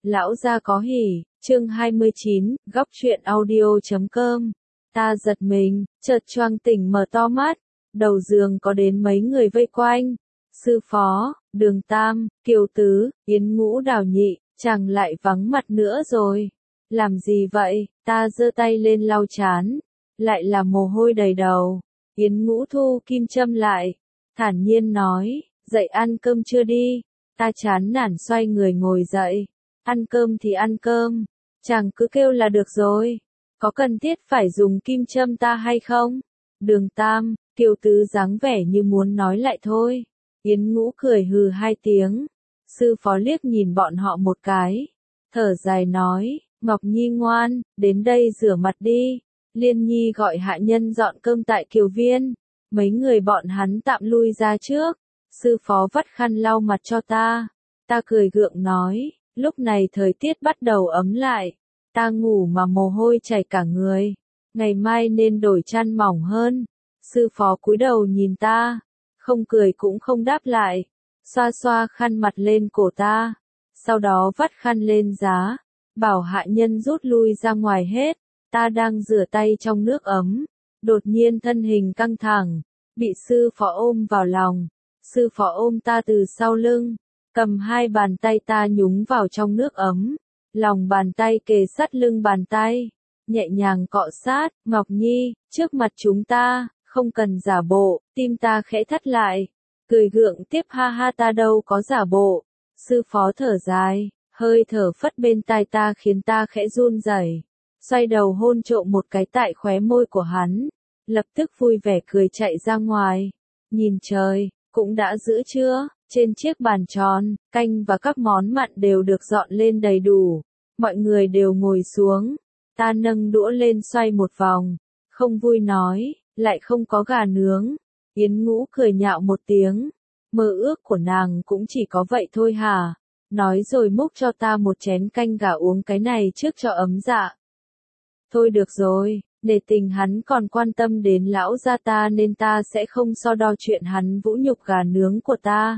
Lão gia có hỉ, chương 29, góc truyện audio.com. Ta giật mình, chợt choàng tỉnh mở to mắt, đầu giường có đến mấy người vây quanh. Sư Phó, Đường Tam, Kiều Tứ, Yến Ngũ Đào Nhị, chàng lại vắng mặt nữa rồi. Làm gì vậy? Ta giơ tay lên lau chán, lại là mồ hôi đầy đầu. Yến Ngũ thu kim châm lại, thản nhiên nói, dậy ăn cơm chưa đi? Ta chán nản xoay người ngồi dậy. Ăn cơm thì ăn cơm, chàng cứ kêu là được rồi. Có cần thiết phải dùng kim châm ta hay không? Đường Tam, Kiều Tứ dáng vẻ như muốn nói lại thôi. Yến Ngũ cười hừ hai tiếng. Sư Phó liếc nhìn bọn họ một cái, thở dài nói, Ngọc Nhi ngoan, đến đây rửa mặt đi. Liên Nhi gọi hạ nhân dọn cơm tại Kiều Viên. Mấy người bọn hắn tạm lui ra trước. Sư Phó vắt khăn lau mặt cho ta. Ta cười gượng nói, lúc này thời tiết bắt đầu ấm lại. Ta ngủ mà mồ hôi chảy cả người. Ngày mai nên đổi chăn mỏng hơn. Sư Phó cúi đầu nhìn ta, không cười cũng không đáp lại. Xoa xoa khăn mặt lên cổ ta. Sau đó vắt khăn lên giá, bảo hạ nhân rút lui ra ngoài hết. Ta đang rửa tay trong nước ấm. Đột nhiên thân hình căng thẳng, bị sư Phó ôm vào lòng. Sư Phó ôm ta từ sau lưng, cầm hai bàn tay ta nhúng vào trong nước ấm. Lòng bàn tay kề sát lưng bàn tay, nhẹ nhàng cọ sát. Ngọc Nhi, trước mặt chúng ta, không cần giả bộ. Tim ta khẽ thắt lại, cười gượng tiếp, ha ha, ta đâu có giả bộ. Sư Phó thở dài, hơi thở phất bên tai ta khiến ta khẽ run rẩy. Xoay đầu hôn trộm một cái tại khóe môi của hắn, lập tức vui vẻ cười chạy ra ngoài. Nhìn trời, cũng đã giữa trưa. Trên chiếc bàn tròn, canh và các món mặn đều được dọn lên đầy đủ. Mọi người đều ngồi xuống. Ta nâng đũa lên xoay một vòng. Không vui nói, lại không có gà nướng. Yến Ngũ cười nhạo một tiếng. Mơ ước của nàng cũng chỉ có vậy thôi hả? Nói rồi múc cho ta một chén canh gà, uống cái này trước cho ấm dạ. Thôi được rồi, nể tình hắn còn quan tâm đến lão gia ta nên ta sẽ không so đo chuyện hắn vũ nhục gà nướng của ta.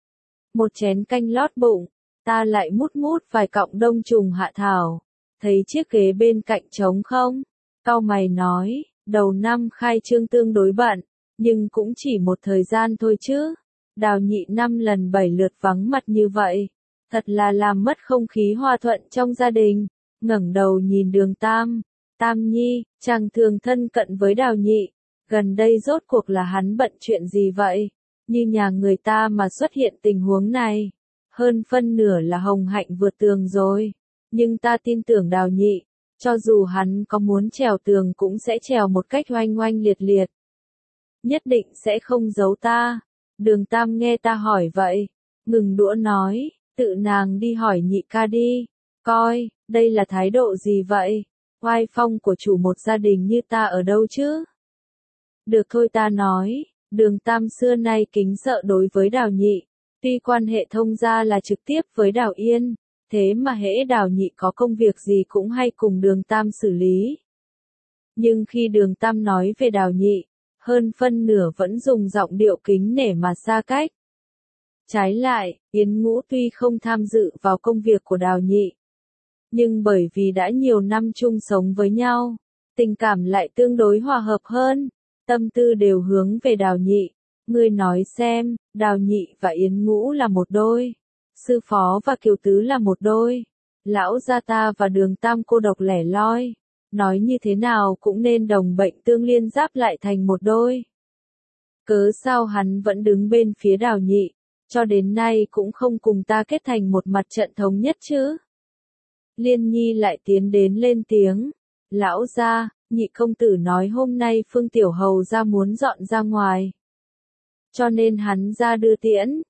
Một chén canh lót bụng, ta lại mút mút vài cọng đông trùng hạ thảo. Thấy chiếc ghế bên cạnh trống không? Cau mày nói, đầu năm khai trương tương đối bận, nhưng cũng chỉ một thời gian thôi chứ. Đào Nhị 5 lần 7 lượt vắng mặt như vậy, thật là làm mất không khí hòa thuận trong gia đình. Ngẩng đầu nhìn Đường Tam, Tam Nhi, chàng thường thân cận với Đào Nhị, gần đây rốt cuộc là hắn bận chuyện gì vậy? Như nhà người ta mà xuất hiện tình huống này, hơn phân nửa là hồng hạnh vượt tường rồi. Nhưng ta tin tưởng Đào Nhị, cho dù hắn có muốn trèo tường cũng sẽ trèo một cách oanh oanh liệt liệt. Nhất định sẽ không giấu ta. Đường Tam nghe ta hỏi vậy, ngừng đũa nói, tự nàng đi hỏi Nhị ca đi. Coi, đây là thái độ gì vậy? Oai phong của chủ một gia đình như ta ở đâu chứ? Được thôi, ta nói. Đường Tam xưa nay kính sợ đối với Đào Nhị, tuy quan hệ thông gia là trực tiếp với Đào Yên, thế mà hễ Đào Nhị có công việc gì cũng hay cùng Đường Tam xử lý. Nhưng khi Đường Tam nói về Đào Nhị, hơn phân nửa vẫn dùng giọng điệu kính nể mà xa cách. Trái lại, Yến Ngũ tuy không tham dự vào công việc của Đào Nhị, nhưng bởi vì đã nhiều năm chung sống với nhau, tình cảm lại tương đối hòa hợp hơn. Tâm tư đều hướng về Đào Nhị. Ngươi nói xem, Đào Nhị và Yến Ngũ là một đôi, Sư Phó và Kiều Tứ là một đôi, lão gia ta và Đường Tam cô độc lẻ loi, nói như thế nào cũng nên đồng bệnh tương liên giáp lại thành một đôi. Cớ sao hắn vẫn đứng bên phía Đào Nhị, cho đến nay cũng không cùng ta kết thành một mặt trận thống nhất chứ? Liên Nhi lại tiến đến lên tiếng, lão gia, Nhị công tử nói hôm nay Phương Tiểu Hầu ra muốn dọn ra ngoài, cho nên hắn ra đưa tiễn.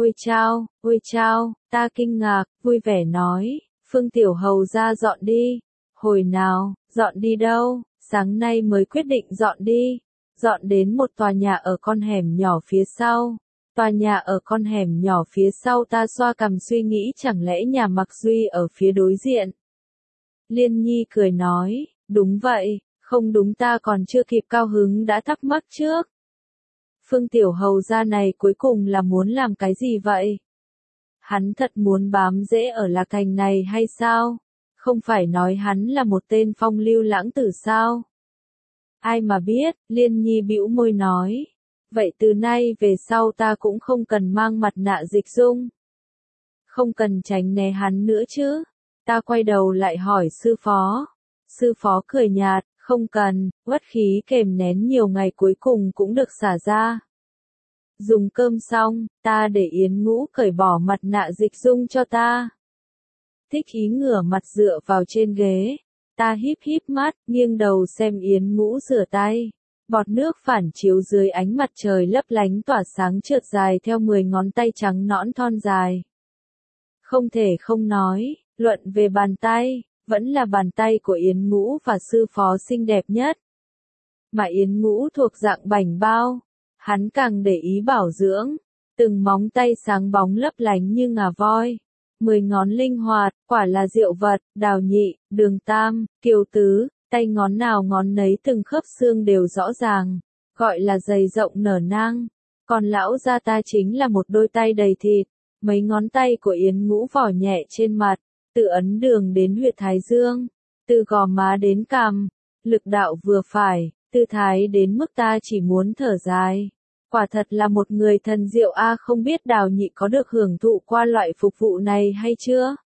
Ôi chao, ta kinh ngạc, vui vẻ nói, Phương Tiểu Hầu ra dọn đi. Hồi nào, dọn đi đâu? Sáng nay mới quyết định dọn đi. Dọn đến một tòa nhà ở con hẻm nhỏ phía sau. Tòa nhà ở con hẻm nhỏ phía sau, ta xoa cằm suy nghĩ chẳng lẽ nhà Mạc Duy ở phía đối diện. Liên Nhi cười nói, đúng vậy. Không đúng, ta còn chưa kịp cao hứng đã thắc mắc trước. Phương Tiểu Hầu gia này cuối cùng là muốn làm cái gì vậy? Hắn thật muốn bám rễ ở Lạc Thành này hay sao? Không phải nói hắn là một tên phong lưu lãng tử sao? Ai mà biết, Liên Nhi bĩu môi nói. Vậy từ nay về sau ta cũng không cần mang mặt nạ Dịch Dung. Không cần tránh né hắn nữa chứ. Ta quay đầu lại hỏi sư phó. Sư phó cười nhạt, không cần, uất khí kềm nén nhiều ngày cuối cùng cũng được xả ra. Dùng cơm xong, ta để Yến Ngũ cởi bỏ mặt nạ Dịch Dung cho ta. Thích Ý ngửa mặt dựa vào trên ghế. Ta híp híp mắt, nghiêng đầu xem Yến Ngũ rửa tay. Bọt nước phản chiếu dưới ánh mặt trời lấp lánh tỏa sáng trượt dài theo 10 ngón tay trắng nõn thon dài. Không thể không nói, luận về bàn tay, vẫn là bàn tay của Yến Ngũ và sư phó xinh đẹp nhất. Mà Yến Ngũ thuộc dạng bảnh bao, hắn càng để ý bảo dưỡng, từng móng tay sáng bóng lấp lánh như ngà voi. 10 ngón linh hoạt, quả là diệu vật, Đào Nhị, Đường Tam, Kiều Tứ, tay ngón nào ngón nấy từng khớp xương đều rõ ràng, gọi là dày rộng nở nang. Còn lão gia ta chính là một đôi tay đầy thịt, mấy ngón tay của Yến Ngũ vỏ nhẹ trên mặt, từ ấn đường đến huyệt thái dương, từ gò má đến cằm, lực đạo vừa phải, tư thái đến mức ta chỉ muốn thở dài. Quả thật là một người thần diệu a, không biết Đào Nhị có được hưởng thụ qua loại phục vụ này hay chưa?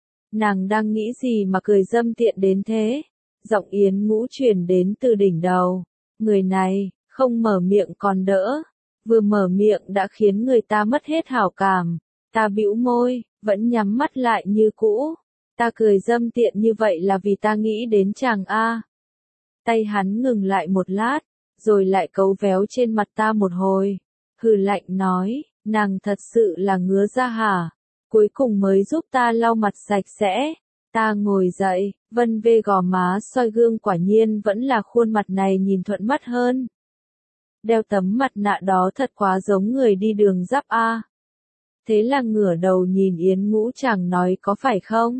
Nàng đang nghĩ gì mà cười dâm tiện đến thế? Giọng Yến Ngũ truyền đến từ đỉnh đầu. Người này, không mở miệng còn đỡ. Vừa mở miệng đã khiến người ta mất hết hảo cảm. Ta bĩu môi, vẫn nhắm mắt lại như cũ. Ta cười dâm tiện như vậy là vì ta nghĩ đến chàng a. Tay hắn ngừng lại một lát, rồi lại cấu véo trên mặt ta một hồi. Hừ lạnh nói, nàng thật sự là ngứa ra hả? Cuối cùng mới giúp ta lau mặt sạch sẽ. Ta ngồi dậy, vân vê gò má soi gương, quả nhiên vẫn là khuôn mặt này nhìn thuận mắt hơn. Đeo tấm mặt nạ đó thật quá giống người đi đường giáp a. Thế là ngửa đầu nhìn Yến Ngũ, chàng nói có phải không?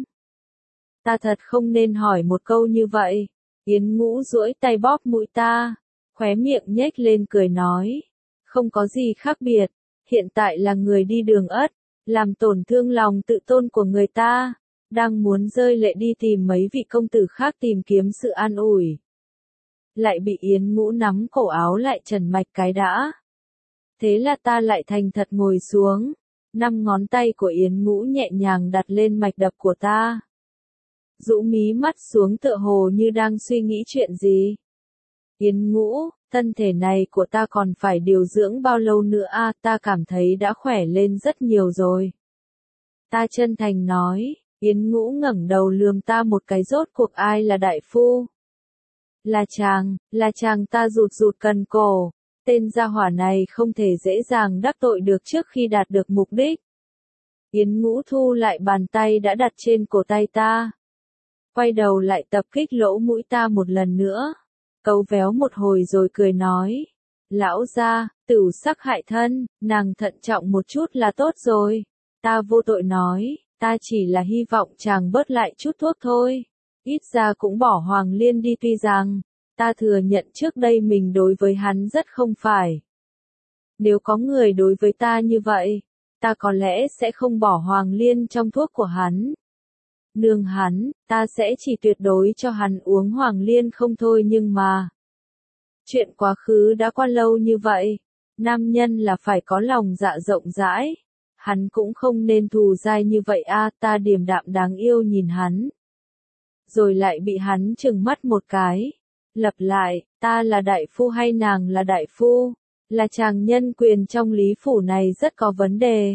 Ta thật không nên hỏi một câu như vậy. Yến Ngũ duỗi tay bóp mũi ta, khóe miệng nhếch lên cười nói, không có gì khác biệt, hiện tại là người đi đường ất, làm tổn thương lòng tự tôn của người ta, đang muốn rơi lệ đi tìm mấy vị công tử khác tìm kiếm sự an ủi. Lại bị Yến Ngũ nắm cổ áo lại trần mạch cái đã. Thế là ta lại thành thật ngồi xuống, 5 ngón tay của Yến Ngũ nhẹ nhàng đặt lên mạch đập của ta. Rũ mí mắt xuống tựa hồ như đang suy nghĩ chuyện gì. Yến Ngũ, thân thể này của ta còn phải điều dưỡng bao lâu nữa a? Ta cảm thấy đã khỏe lên rất nhiều rồi. Ta chân thành nói. Yến Ngũ ngẩng đầu lườm ta một cái, rốt cuộc ai là đại phu? Là chàng, ta rụt rụt cần cổ. Tên gia hỏa này không thể dễ dàng đắc tội được trước khi đạt được mục đích. Yến Ngũ thu lại bàn tay đã đặt trên cổ tay ta. Quay đầu lại tập kích lỗ mũi ta một lần nữa. Cấu véo một hồi rồi cười nói. Lão gia, tửu sắc hại thân, nàng thận trọng một chút là tốt rồi. Ta vô tội nói, ta chỉ là hy vọng chàng bớt lại chút thuốc thôi. Ít ra cũng bỏ Hoàng Liên đi, tuy rằng, ta thừa nhận trước đây mình đối với hắn rất không phải. Nếu có người đối với ta như vậy, ta có lẽ sẽ không bỏ Hoàng Liên trong thuốc của hắn. Nương hắn, ta sẽ chỉ tuyệt đối cho hắn uống Hoàng Liên không thôi, nhưng mà chuyện quá khứ đã qua lâu như vậy, nam nhân là phải có lòng dạ rộng rãi, hắn cũng không nên thù dai như vậy a. Ta điềm đạm đáng yêu nhìn hắn, rồi lại bị hắn trừng mắt một cái. Lặp lại, ta là đại phu hay nàng là đại phu? Là chàng nhân quyền trong Lý Phủ này rất có vấn đề.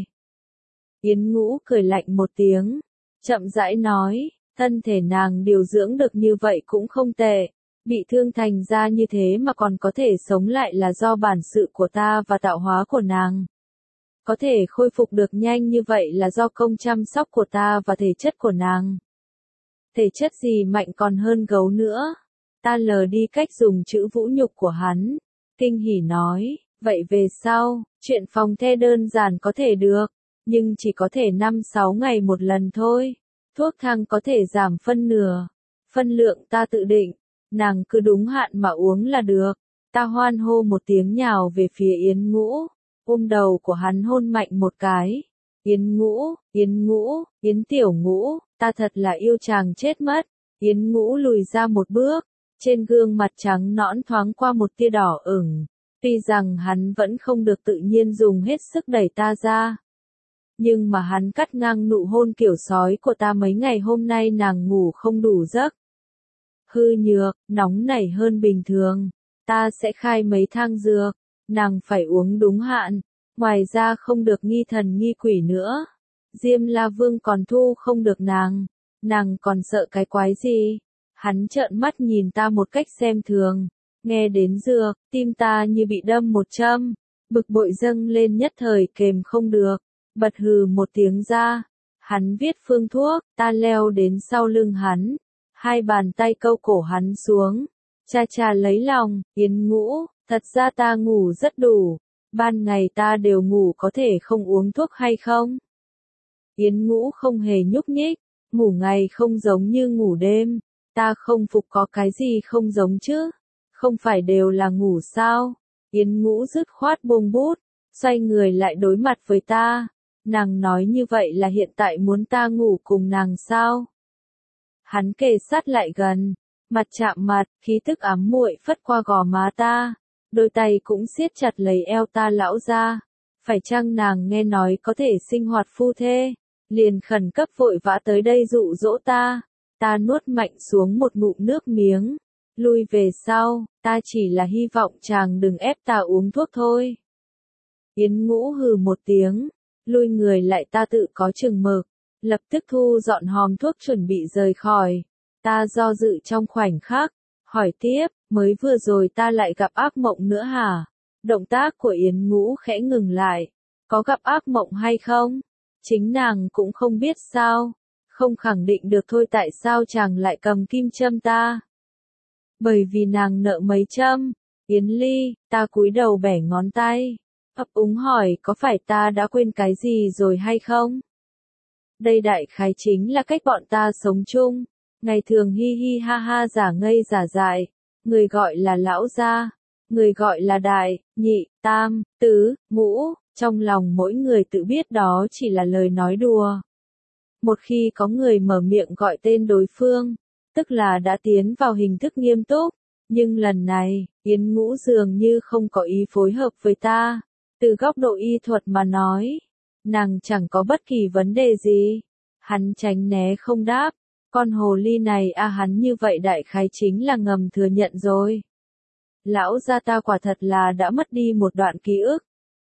Yến Ngũ cười lạnh một tiếng, chậm rãi nói, thân thể nàng điều dưỡng được như vậy cũng không tệ. Bị thương thành ra như thế mà còn có thể sống lại là do bản sự của ta và tạo hóa của nàng. Có thể khôi phục được nhanh như vậy là do công chăm sóc của ta và thể chất của nàng. Thể chất gì mạnh còn hơn gấu nữa. Ta lờ đi cách dùng chữ vũ nhục của hắn. Kinh hỉ nói, vậy về sau, chuyện phòng the đơn giản có thể được, nhưng chỉ có thể 5-6 ngày một lần thôi. Thuốc thang có thể giảm phân nửa. Phân lượng ta tự định, nàng cứ đúng hạn mà uống là được. Ta hoan hô một tiếng nhào về phía Yến Ngũ, ôm đầu của hắn hôn mạnh một cái. Yến Ngũ, Yến Tiểu Ngũ, ta thật là yêu chàng chết mất. Yến Ngũ lùi ra một bước, trên gương mặt trắng nõn thoáng qua một tia đỏ ửng. Tuy rằng hắn vẫn không được tự nhiên dùng hết sức đẩy ta ra. Nhưng mà hắn cắt ngang nụ hôn kiểu sói của ta mấy ngày hôm nay nàng ngủ không đủ giấc. Hư nhược, nóng nảy hơn bình thường. Ta sẽ khai mấy thang dược, nàng phải uống đúng hạn. Ngoài ra không được nghi thần nghi quỷ nữa. Diêm La Vương còn thu không được nàng còn sợ cái quái gì? Hắn trợn mắt nhìn ta một cách xem thường. Nghe đến dược, tim ta như bị đâm một châm. Bực bội dâng lên nhất thời kềm không được. Bật hừ một tiếng ra. Hắn viết phương thuốc, ta leo đến sau lưng hắn. Hai bàn tay câu cổ hắn xuống. Cha lấy lòng, Yến Ngũ, thật ra ta ngủ rất đủ. Ban ngày ta đều ngủ có thể không uống thuốc hay không? Yến Ngũ không hề nhúc nhích. Ngủ ngày không giống như ngủ đêm. Ta không phục có cái gì không giống chứ? Không phải đều là ngủ sao? Yến Ngũ dứt khoát buông bút, xoay người lại đối mặt với ta. Nàng nói như vậy là hiện tại muốn ta ngủ cùng nàng sao? Hắn kề sát lại gần, mặt chạm mặt, khí tức ấm muội phất qua gò má ta. Đôi tay cũng siết chặt lấy eo ta lão ra. Phải chăng nàng nghe nói có thể sinh hoạt phu thê? Liền khẩn cấp vội vã tới đây dụ dỗ ta. Ta nuốt mạnh xuống một ngụm nước miếng. Lui về sau, ta chỉ là hy vọng chàng đừng ép ta uống thuốc thôi. Yến Ngũ hừ một tiếng, lui người lại ta tự có chừng mực, lập tức thu dọn hòm thuốc chuẩn bị rời khỏi. Ta do dự trong khoảnh khắc, hỏi tiếp, mới vừa rồi ta lại gặp ác mộng nữa hả? Động tác của Yến Ngũ khẽ ngừng lại, có gặp ác mộng hay không? Chính nàng cũng không biết sao, không khẳng định được thôi tại sao chàng lại cầm kim châm ta. Bởi vì nàng nợ mấy châm. Yến Ly, ta cúi đầu bẻ ngón tay. Ấp úng hỏi có phải ta đã quên cái gì rồi hay không? Đây đại khái chính là cách bọn ta sống chung. Ngày thường hi hi ha ha giả ngây giả dại. Người gọi là lão gia. Người gọi là đại, nhị, tam, tứ, ngũ. Trong lòng mỗi người tự biết đó chỉ là lời nói đùa. Một khi có người mở miệng gọi tên đối phương, tức là đã tiến vào hình thức nghiêm túc. Nhưng lần này, Yến Ngũ dường như không có ý phối hợp với ta. Từ góc độ y thuật mà nói, nàng chẳng có bất kỳ vấn đề gì. Hắn tránh né không đáp. Con hồ ly này hắn như vậy đại khái chính là ngầm thừa nhận rồi. Lão gia ta quả thật là đã mất đi một đoạn ký ức.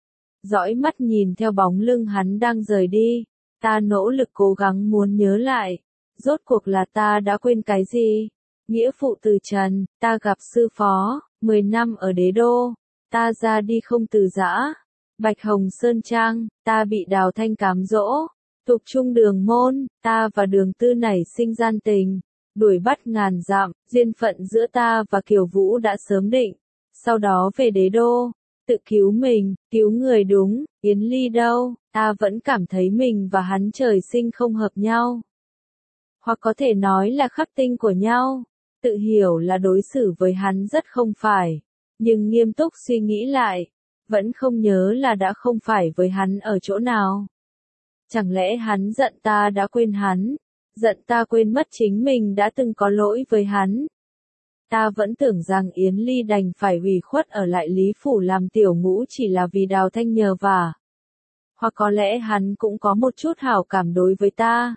Dõi mắt nhìn theo bóng lưng hắn đang rời đi, ta nỗ lực cố gắng muốn nhớ lại. Rốt cuộc là ta đã quên cái gì? Nghĩa phụ từ trần, ta gặp sư phó, 10 năm ở đế đô, ta ra đi không từ giã. Bạch Hồng Sơn Trang, ta bị Đào Thanh cám dỗ. Tục trung đường môn, ta và đường tư nảy sinh gian tình. Đuổi bắt ngàn dặm, duyên phận giữa ta và Kiều Vũ đã sớm định. Sau đó về đế đô, tự cứu mình, cứu người đúng. Yến Ly đâu, ta vẫn cảm thấy mình và hắn trời sinh không hợp nhau. Hoặc có thể nói là khắc tinh của nhau. Tự hiểu là đối xử với hắn rất không phải. Nhưng nghiêm túc suy nghĩ lại, vẫn không nhớ là đã không phải với hắn ở chỗ nào. Chẳng lẽ hắn giận ta đã quên hắn? Giận ta quên mất chính mình đã từng có lỗi với hắn? Ta vẫn tưởng rằng Yến Ly đành phải ủy khuất ở lại Lý Phủ làm tiểu ngũ chỉ là vì Đào Thanh nhờ vả. Hoặc có lẽ hắn cũng có một chút hảo cảm đối với ta.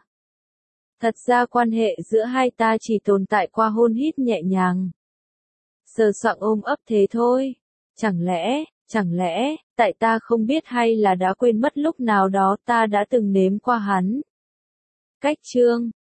Thật ra quan hệ giữa hai ta chỉ tồn tại qua hôn hít nhẹ nhàng. Sờ soạng ôm ấp thế thôi. Chẳng lẽ, tại ta không biết hay là đã quên mất lúc nào đó ta đã từng nếm qua hắn. Cách chương